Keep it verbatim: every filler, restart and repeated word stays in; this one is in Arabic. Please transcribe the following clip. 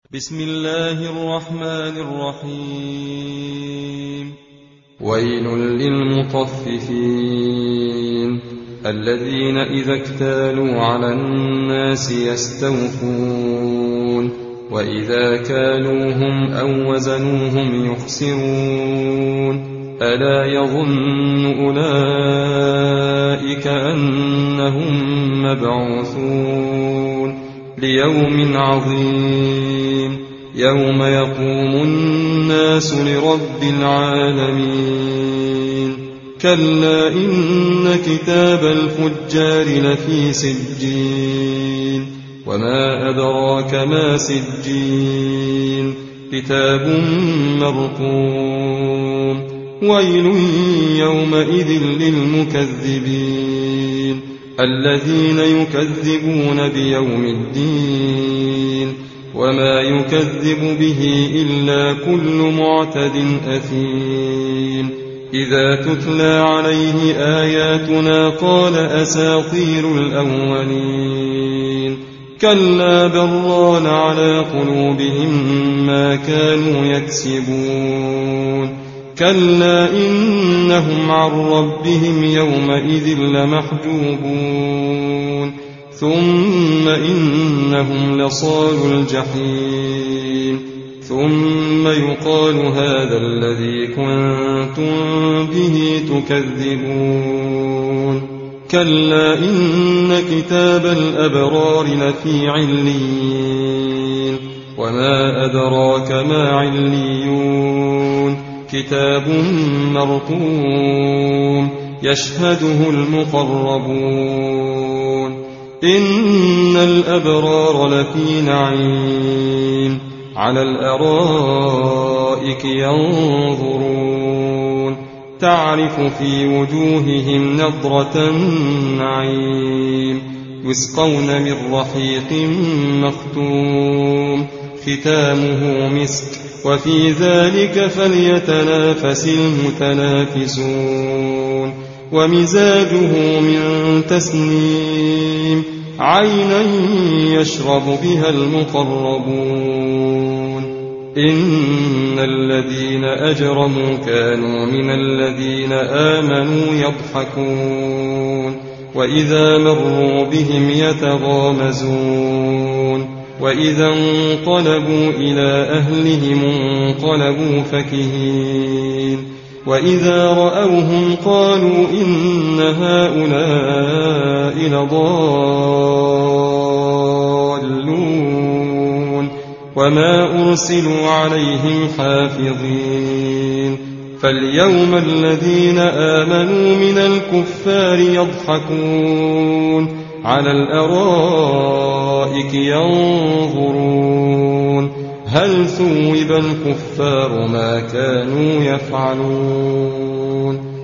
بسم الله الرحمن الرحيم. ويل للمطففين الذين إذا اكتالوا على الناس يستوفون وإذا كالوهم أو وزنوهم يخسرون ألا يظن أولئك أنهم مبعوثون ليوم عظيم يوم يقوم الناس لرب العالمين. كلا إن كتاب الفجار لفي سجين وما أدراك ما سجين كتاب مرقوم. ويل يومئذ للمكذبين الذين يكذبون بيوم الدين وما يكذب به إلا كل معتد أثيم. إذا تتلى عليه آياتنا قال أساطير الأولين. كلا بران على قلوبهم ما كانوا يكسبون. كلا إنهم عن ربهم يومئذ لمحجوبون ثم إنهم لصالوا الجحيم ثم يقال هذا الذي كنتم به تكذبون. كلا إن كتاب الأبرار لفي عليين وما أدراك ما عليون كتاب مرقوم يشهده المقربون. إن الأبرار لفي نعيم على الأرائك ينظرون تعرف في وجوههم نضرة النعيم يسقون من رحيق مختوم ختامه مسك وفي ذلك فليتنافس المتنافسون. ومزاجه من تسنيم عينا يشرب بها المقربون. إن الذين أجرموا كانوا من الذين آمنوا يضحكون وإذا مروا بهم يتغامزون وإذا انقلبوا إلى أهلهم انقلبوا فكهين وإذا رأوهم قالوا إن هؤلاء لضالون وما أرسلوا عليهم حافظين. فاليوم الذين آمنوا من الكفار يضحكون على الأرائك ينظرون هل ثوب الكفار ما كانوا يفعلون.